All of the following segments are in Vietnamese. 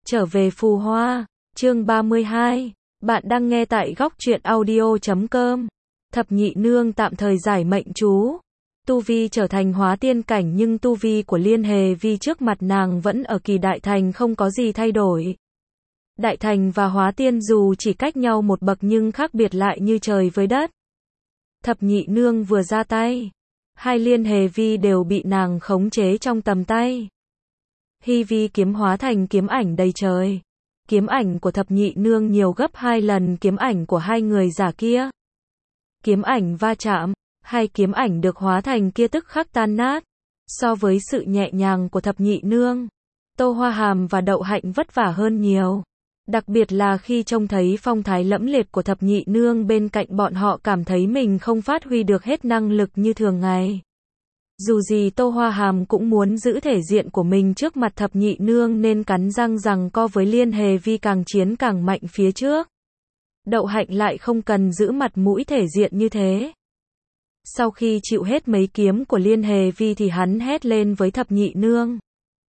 Trở về phù hoa, chương 32. Bạn đang nghe tại góc truyện audio.com. Thập nhị nương tạm thời giải mệnh chú. Tu vi trở thành hóa tiên cảnh nhưng tu vi của Liên Hề Vi trước mặt nàng vẫn ở kỳ đại thành không có gì thay đổi. Đại thành và hóa tiên dù chỉ cách nhau một bậc nhưng khác biệt lại như trời với đất. Thập nhị nương vừa ra tay, hai Liên Hề Vi đều bị nàng khống chế trong tầm tay. Hy vi kiếm hóa thành kiếm ảnh đầy trời. Kiếm ảnh của thập nhị nương nhiều gấp 2 lần kiếm ảnh của hai người giả kia. Kiếm ảnh va chạm, hai kiếm ảnh được hóa thành kia tức khắc tan nát. So với sự nhẹ nhàng của thập nhị nương, Tô Hoa Hàm và Đậu Hạnh vất vả hơn nhiều. Đặc biệt là khi trông thấy phong thái lẫm liệt của thập nhị nương bên cạnh bọn họ cảm thấy mình không phát huy được hết năng lực như thường ngày. Dù gì Tô Hoa Hàm cũng muốn giữ thể diện của mình trước mặt thập nhị nương nên cắn răng giằng co với Liên Hề Vi càng chiến càng mạnh phía trước. Đậu Hạnh lại không cần giữ mặt mũi thể diện như thế. Sau khi chịu hết mấy kiếm của Liên Hề Vi thì hắn hét lên với thập nhị nương.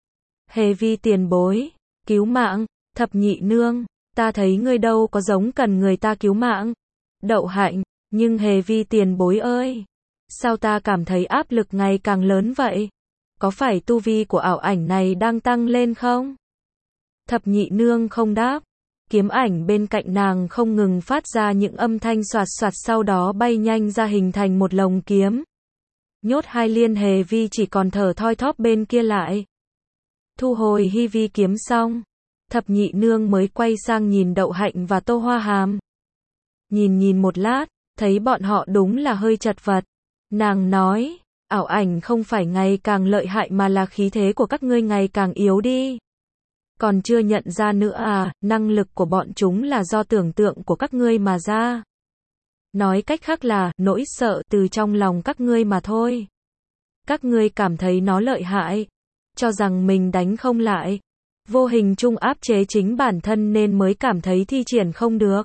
Hề Vi tiền bối, cứu mạng, thập nhị nương, ta thấy ngươi đâu có giống cần người ta cứu mạng. Đậu Hạnh, nhưng Hề Vi tiền bối ơi. Sao ta cảm thấy áp lực ngày càng lớn vậy? Có phải tu vi của ảo ảnh này đang tăng lên không? Thập nhị nương không đáp. Kiếm ảnh bên cạnh nàng không ngừng phát ra những âm thanh xoạt xoạt sau đó bay nhanh ra hình thành một lồng kiếm. Nhốt hai Liên Hề Vi chỉ còn thở thoi thóp bên kia lại. Thu hồi hy vi kiếm xong, thập nhị nương mới quay sang nhìn Đậu Hạnh và Tô Hoa Hàm. Nhìn một lát, thấy bọn họ đúng là hơi chật vật. Nàng nói, ảo ảnh không phải ngày càng lợi hại mà là khí thế của các ngươi ngày càng yếu đi. Còn chưa nhận ra nữa à, năng lực của bọn chúng là do tưởng tượng của các ngươi mà ra. Nói cách khác là, nỗi sợ từ trong lòng các ngươi mà thôi. Các ngươi cảm thấy nó lợi hại, cho rằng mình đánh không lại. Vô hình chung áp chế chính bản thân nên mới cảm thấy thi triển không được.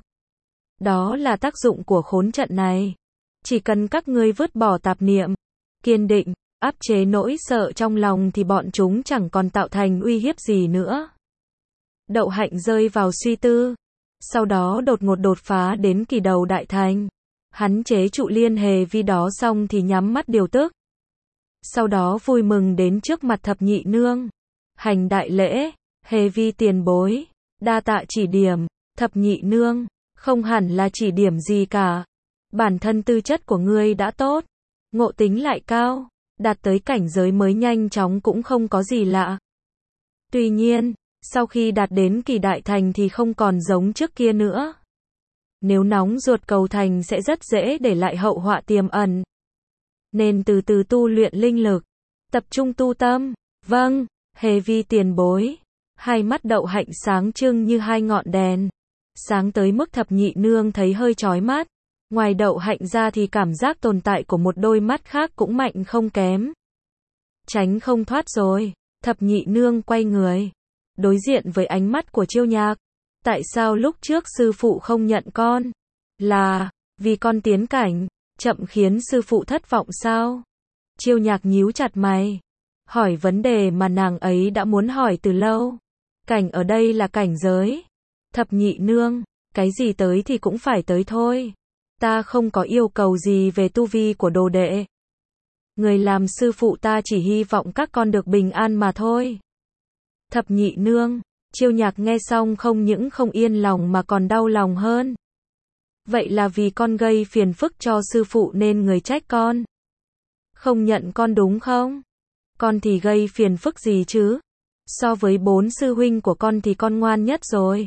Đó là tác dụng của khốn trận này. Chỉ cần các ngươi vứt bỏ tạp niệm, kiên định, áp chế nỗi sợ trong lòng thì bọn chúng chẳng còn tạo thành uy hiếp gì nữa. Đậu Hạnh rơi vào suy tư. Sau đó đột ngột đột phá đến kỳ đầu đại thành. Hắn chế trụ Liên Hề Vi đó xong thì nhắm mắt điều tức. Sau đó vui mừng đến trước mặt thập nhị nương. Hành đại lễ, Hề Vi tiền bối, đa tạ chỉ điểm. Thập nhị nương, không hẳn là chỉ điểm gì cả. Bản thân tư chất của ngươi đã tốt, ngộ tính lại cao, đạt tới cảnh giới mới nhanh chóng cũng không có gì lạ. Tuy nhiên, sau khi đạt đến kỳ đại thành thì không còn giống trước kia nữa. Nếu nóng ruột cầu thành sẽ rất dễ để lại hậu họa tiềm ẩn. Nên từ từ tu luyện linh lực, tập trung tu tâm. Vâng, Hề Vi tiền bối. Hai mắt Đậu Hạnh sáng trưng như hai ngọn đèn. Sáng tới mức thập nhị nương thấy hơi chói mắt. Ngoài Đậu Hạnh ra thì cảm giác tồn tại của một đôi mắt khác cũng mạnh không kém. Tránh không thoát rồi. Thập nhị nương quay người, đối diện với ánh mắt của Chiêu Nhạc. Tại sao lúc trước sư phụ không nhận con? Là vì con tiến cảnh chậm khiến sư phụ thất vọng sao? Chiêu Nhạc nhíu chặt mày, hỏi vấn đề mà nàng ấy đã muốn hỏi từ lâu. Cảnh ở đây là cảnh giới. Thập nhị nương, cái gì tới thì cũng phải tới thôi. Ta không có yêu cầu gì về tu vi của đồ đệ. Người làm sư phụ ta chỉ hy vọng các con được bình an mà thôi. Thập nhị nương, Chiêu Nhạc nghe xong không những không yên lòng mà còn đau lòng hơn. Vậy là vì con gây phiền phức cho sư phụ nên người trách con. Không nhận con đúng không? Con thì gây phiền phức gì chứ? So với 4 sư huynh của con thì con ngoan nhất rồi.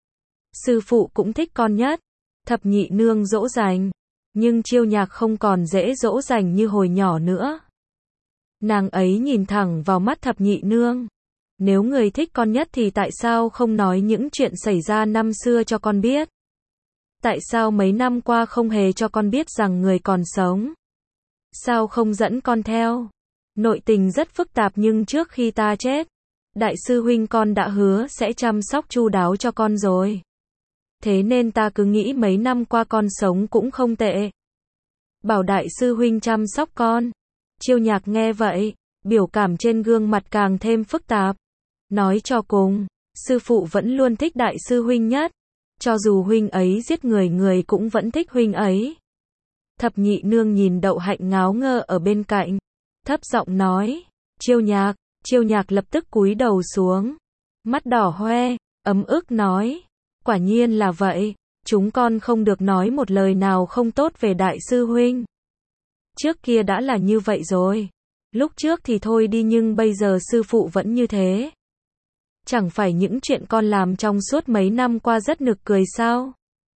Sư phụ cũng thích con nhất. Thập nhị nương dỗ dành. Nhưng Chiêu Nhạc không còn dễ dỗ dành như hồi nhỏ nữa. Nàng ấy nhìn thẳng vào mắt thập nhị nương. Nếu người thích con nhất thì tại sao không nói những chuyện xảy ra năm xưa cho con biết? Tại sao mấy năm qua không hề cho con biết rằng người còn sống? Sao không dẫn con theo? Nội tình rất phức tạp nhưng trước khi ta chết, đại sư huynh con đã hứa sẽ chăm sóc chu đáo cho con rồi. Thế nên ta cứ nghĩ mấy năm qua con sống cũng không tệ. Bảo đại sư huynh chăm sóc con. Chiêu Nhạc nghe vậy, biểu cảm trên gương mặt càng thêm phức tạp. Nói cho cùng, sư phụ vẫn luôn thích đại sư huynh nhất. Cho dù huynh ấy giết người, người cũng vẫn thích huynh ấy. Thập nhị nương nhìn Đậu Hạnh ngáo ngơ ở bên cạnh, thấp giọng nói, Chiêu Nhạc lập tức cúi đầu xuống, mắt đỏ hoe, ấm ức nói, quả nhiên là vậy, chúng con không được nói một lời nào không tốt về đại sư huynh. Trước kia đã là như vậy rồi, lúc trước thì thôi đi nhưng bây giờ sư phụ vẫn như thế. Chẳng phải những chuyện con làm trong suốt mấy năm qua rất nực cười sao?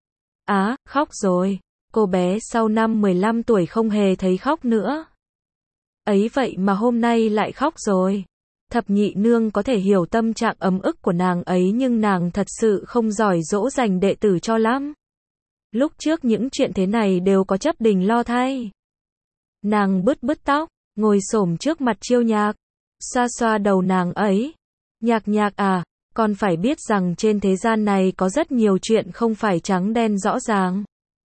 Khóc rồi. Cô bé sau năm 15 tuổi không hề thấy khóc nữa. Ấy vậy mà hôm nay lại khóc rồi. Thập nhị nương có thể hiểu tâm trạng ấm ức của nàng ấy nhưng nàng thật sự không giỏi dỗ dành đệ tử cho lắm. Lúc trước những chuyện thế này đều có Chấp Đình lo thay. Nàng bứt bứt tóc, ngồi xổm trước mặt Chiêu Nhạc, xoa xoa đầu nàng ấy. Nhạc à, con phải biết rằng trên thế gian này có rất nhiều chuyện không phải trắng đen rõ ràng.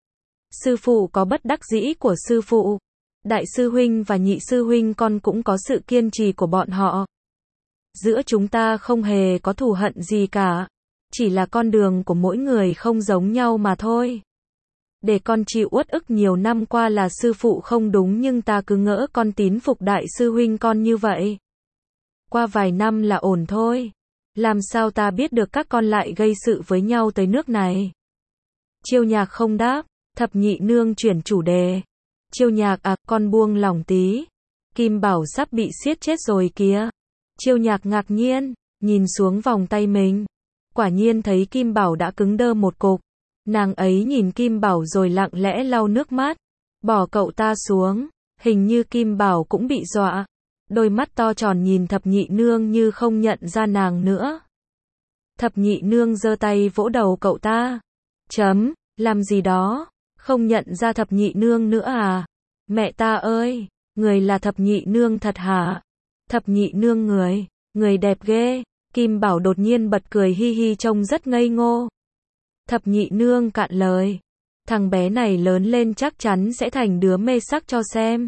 Sư phụ có bất đắc dĩ của sư phụ. Đại sư huynh và nhị sư huynh con cũng có sự kiên trì của bọn họ. Giữa chúng ta không hề có thù hận gì cả. Chỉ là con đường của mỗi người không giống nhau mà thôi. Để con chịu uất ức nhiều năm qua là sư phụ không đúng nhưng ta cứ ngỡ con tín phục đại sư huynh con như vậy. Qua vài năm là ổn thôi. Làm sao ta biết được các con lại gây sự với nhau tới nước này. Chiêu Nhạc không đáp. Thập nhị nương chuyển chủ đề. Chiêu Nhạc à, con buông lỏng tí. Kim Bảo sắp bị siết chết rồi kìa. Chiêu Nhạc ngạc nhiên, nhìn xuống vòng tay mình. Quả nhiên thấy Kim Bảo đã cứng đơ một cục. Nàng ấy nhìn Kim Bảo rồi lặng lẽ lau nước mắt. Bỏ cậu ta xuống. Hình như Kim Bảo cũng bị dọa. Đôi mắt to tròn nhìn thập nhị nương như không nhận ra nàng nữa. Thập nhị nương giơ tay vỗ đầu cậu ta. Làm gì đó? Không nhận ra thập nhị nương nữa à? Mẹ ta ơi, người là thập nhị nương thật hả? Thập nhị nương người đẹp ghê. Kim Bảo đột nhiên bật cười hi hi trông rất ngây ngô. Thập nhị nương cạn lời. Thằng bé này lớn lên chắc chắn sẽ thành đứa mê sắc cho xem.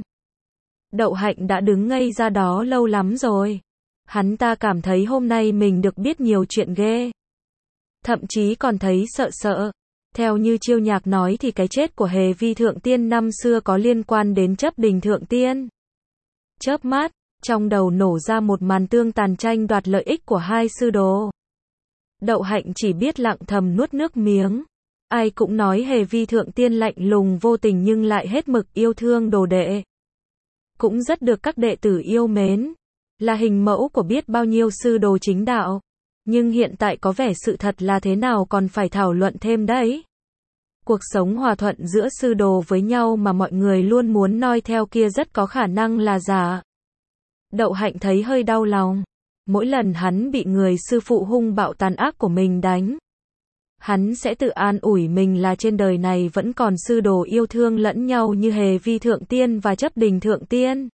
Đậu Hạnh đã đứng ngây ra đó lâu lắm rồi. Hắn ta cảm thấy hôm nay mình được biết nhiều chuyện ghê. Thậm chí còn thấy sợ. Theo như Chiêu Nhạc nói thì cái chết của Hề Vi Thượng Tiên năm xưa có liên quan đến Chấp Đình Thượng Tiên. Chớp mắt, trong đầu nổ ra một màn tương tàn tranh đoạt lợi ích của hai sư đồ. Đậu Hạnh chỉ biết lặng thầm nuốt nước miếng. Ai cũng nói Hề Vi Thượng Tiên lạnh lùng vô tình nhưng lại hết mực yêu thương đồ đệ. Cũng rất được các đệ tử yêu mến. Là hình mẫu của biết bao nhiêu sư đồ chính đạo. Nhưng hiện tại có vẻ sự thật là thế nào còn phải thảo luận thêm đấy. Cuộc sống hòa thuận giữa sư đồ với nhau mà mọi người luôn muốn noi theo kia rất có khả năng là giả. Đậu Hạnh thấy hơi đau lòng. Mỗi lần hắn bị người sư phụ hung bạo tàn ác của mình đánh, hắn sẽ tự an ủi mình là trên đời này vẫn còn sư đồ yêu thương lẫn nhau như Hề Vi Thượng Tiên và Chấp Đình Thượng Tiên.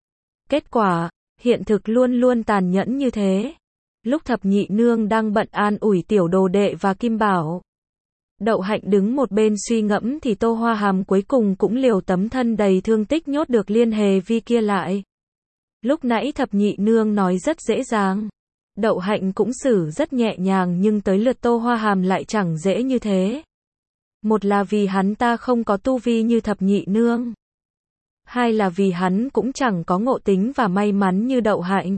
Kết quả, hiện thực luôn luôn tàn nhẫn như thế. Lúc thập nhị nương đang bận an ủi tiểu đồ đệ và Kim Bảo, Đậu Hạnh đứng một bên suy ngẫm thì Tô Hoa Hàm cuối cùng cũng liều tấm thân đầy thương tích nhốt được Liên Hề Vi kia lại. Lúc nãy thập nhị nương nói rất dễ dàng. Đậu Hạnh cũng xử rất nhẹ nhàng nhưng tới lượt Tô Hoa Hàm lại chẳng dễ như thế. Một là vì hắn ta không có tu vi như thập nhị nương. Hai là vì hắn cũng chẳng có ngộ tính và may mắn như Đậu Hạnh.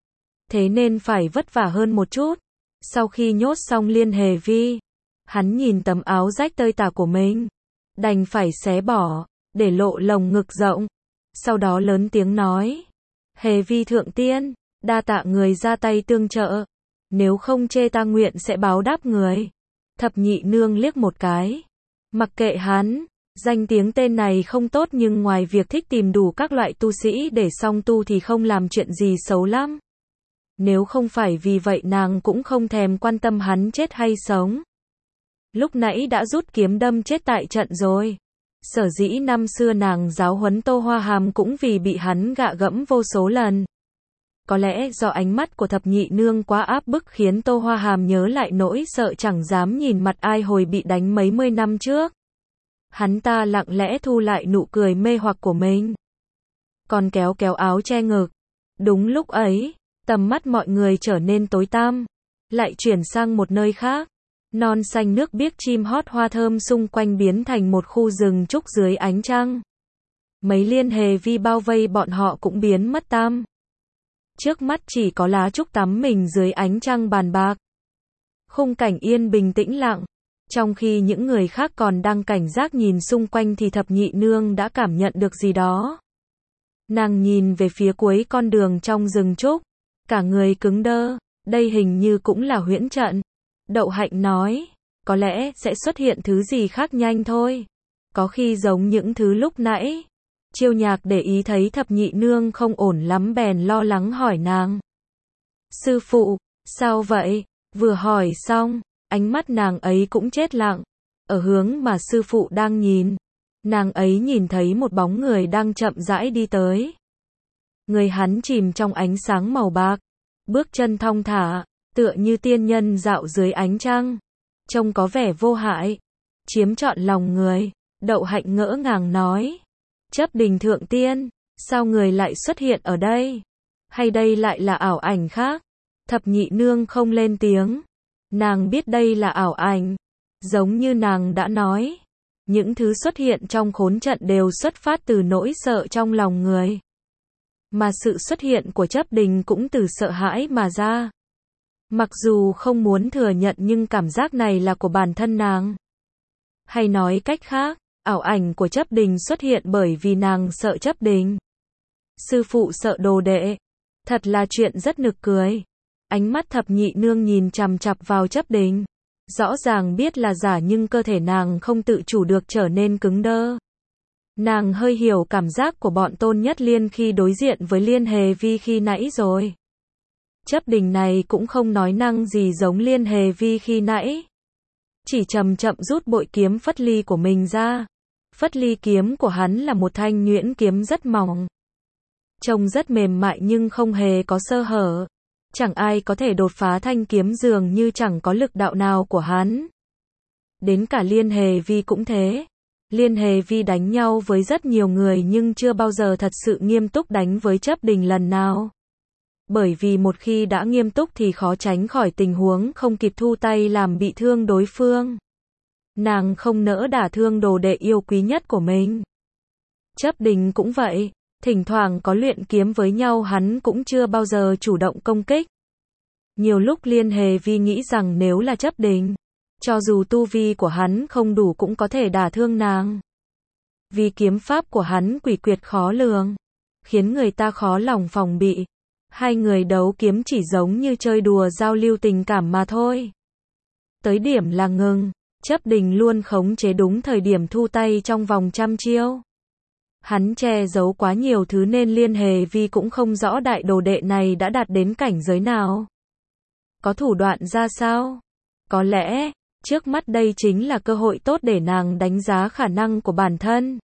Thế nên phải vất vả hơn một chút. Sau khi nhốt xong Liên Hề Vi, hắn nhìn tấm áo rách tơi tả của mình, đành phải xé bỏ, để lộ lồng ngực rộng. Sau đó lớn tiếng nói, Hề Vi Thượng Tiên, đa tạ người ra tay tương trợ. Nếu không chê ta nguyện sẽ báo đáp người. Thập nhị nương liếc một cái. Mặc kệ hắn, danh tiếng tên này không tốt nhưng ngoài việc thích tìm đủ các loại tu sĩ để song tu thì không làm chuyện gì xấu lắm. Nếu không phải vì vậy nàng cũng không thèm quan tâm hắn chết hay sống. Lúc nãy đã rút kiếm đâm chết tại trận rồi. Sở dĩ năm xưa nàng giáo huấn Tô Hoa Hàm cũng vì bị hắn gạ gẫm vô số lần. Có lẽ do ánh mắt của thập nhị nương quá áp bức khiến Tô Hoa Hàm nhớ lại nỗi sợ chẳng dám nhìn mặt ai hồi bị đánh mấy mươi năm trước. Hắn ta lặng lẽ thu lại nụ cười mê hoặc của mình. Còn kéo áo che ngực. Đúng lúc ấy, tầm mắt mọi người trở nên tối tăm. lại chuyển sang một nơi khác. Non xanh nước biếc, chim hót, hoa thơm xung quanh biến thành một khu rừng trúc dưới ánh trăng. Mấy liên hề vi bao vây bọn họ cũng biến mất tăm. Trước mắt chỉ có lá trúc tắm mình dưới ánh trăng bàn bạc. Khung cảnh yên bình tĩnh lặng. Trong khi những người khác còn đang cảnh giác nhìn xung quanh thì thập nhị nương đã cảm nhận được gì đó. Nàng nhìn về phía cuối con đường trong rừng trúc. Cả người cứng đơ. Đây hình như cũng là huyễn trận. Đậu Hạnh nói. Có lẽ sẽ xuất hiện thứ gì khác nhanh thôi. Có khi giống những thứ lúc nãy. Chiêu Nhạc để ý thấy thập nhị nương không ổn lắm bèn lo lắng hỏi nàng. Sư phụ, sao vậy? Vừa hỏi xong, ánh mắt nàng ấy cũng chết lặng. Ở hướng mà sư phụ đang nhìn, nàng ấy nhìn thấy một bóng người đang chậm rãi đi tới. Người hắn chìm trong ánh sáng màu bạc, bước chân thong thả, tựa như tiên nhân dạo dưới ánh trăng. Trông có vẻ vô hại, chiếm trọn lòng người. Đậu Hạnh ngỡ ngàng nói. Chấp Đình thượng tiên, sao người lại xuất hiện ở đây? Hay đây lại là ảo ảnh khác? Thập nhị nương không lên tiếng. Nàng biết đây là ảo ảnh. Giống như nàng đã nói. Những thứ xuất hiện trong khốn trận đều xuất phát từ nỗi sợ trong lòng người. Mà sự xuất hiện của Chấp Đình cũng từ sợ hãi mà ra. Mặc dù không muốn thừa nhận nhưng cảm giác này là của bản thân nàng. Hay nói cách khác, ảo ảnh của Chấp Đình xuất hiện bởi vì nàng sợ Chấp Đình. Sư phụ sợ đồ đệ. Thật là chuyện rất nực cười. Ánh mắt thập nhị nương nhìn chằm chằm vào Chấp Đình. Rõ ràng biết là giả nhưng cơ thể nàng không tự chủ được trở nên cứng đơ. Nàng hơi hiểu cảm giác của bọn Tôn Nhất Liên khi đối diện với Liên Hề Vi khi nãy rồi. Chấp Đình này cũng không nói năng gì giống Liên Hề Vi khi nãy. Chỉ chậm chậm rút bội kiếm phất ly của mình ra. Phất ly kiếm của hắn là một thanh nhuyễn kiếm rất mỏng. Trông rất mềm mại nhưng không hề có sơ hở. Chẳng ai có thể đột phá thanh kiếm dường như chẳng có lực đạo nào của hắn. Đến cả Liên Hề Vi cũng thế. Liên Hề Vi đánh nhau với rất nhiều người nhưng chưa bao giờ thật sự nghiêm túc đánh với Chấp Đình lần nào. Bởi vì một khi đã nghiêm túc thì khó tránh khỏi tình huống không kịp thu tay làm bị thương đối phương. Nàng không nỡ đả thương đồ đệ yêu quý nhất của mình. Chấp Đình cũng vậy, thỉnh thoảng có luyện kiếm với nhau hắn cũng chưa bao giờ chủ động công kích. Nhiều lúc Liên Hề Vi nghĩ rằng nếu là Chấp Đình, cho dù tu vi của hắn không đủ cũng có thể đả thương nàng. Vì kiếm pháp của hắn quỷ quyệt khó lường, khiến người ta khó lòng phòng bị. Hai người đấu kiếm chỉ giống như chơi đùa giao lưu tình cảm mà thôi. Tới điểm là ngừng, Chấp Đình luôn khống chế đúng thời điểm thu tay trong vòng trăm chiêu. Hắn che giấu quá nhiều thứ nên Liên Hề Vi cũng không rõ đại đồ đệ này đã đạt đến cảnh giới nào. Có thủ đoạn ra sao? Có lẽ, trước mắt đây chính là cơ hội tốt để nàng đánh giá khả năng của bản thân.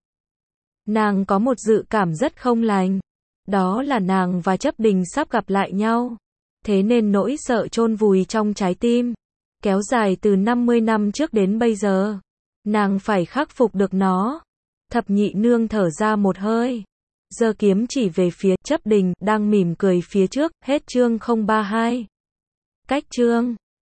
Nàng có một dự cảm rất không lành. Đó là nàng và Chấp Đình sắp gặp lại nhau. Thế nên nỗi sợ chôn vùi trong trái tim, kéo dài từ 50 năm trước đến bây giờ. Nàng phải khắc phục được nó. Thập nhị nương thở ra một hơi. Giơ kiếm chỉ về phía Chấp Đình, đang mỉm cười phía trước. Hết chương 032. Cách chương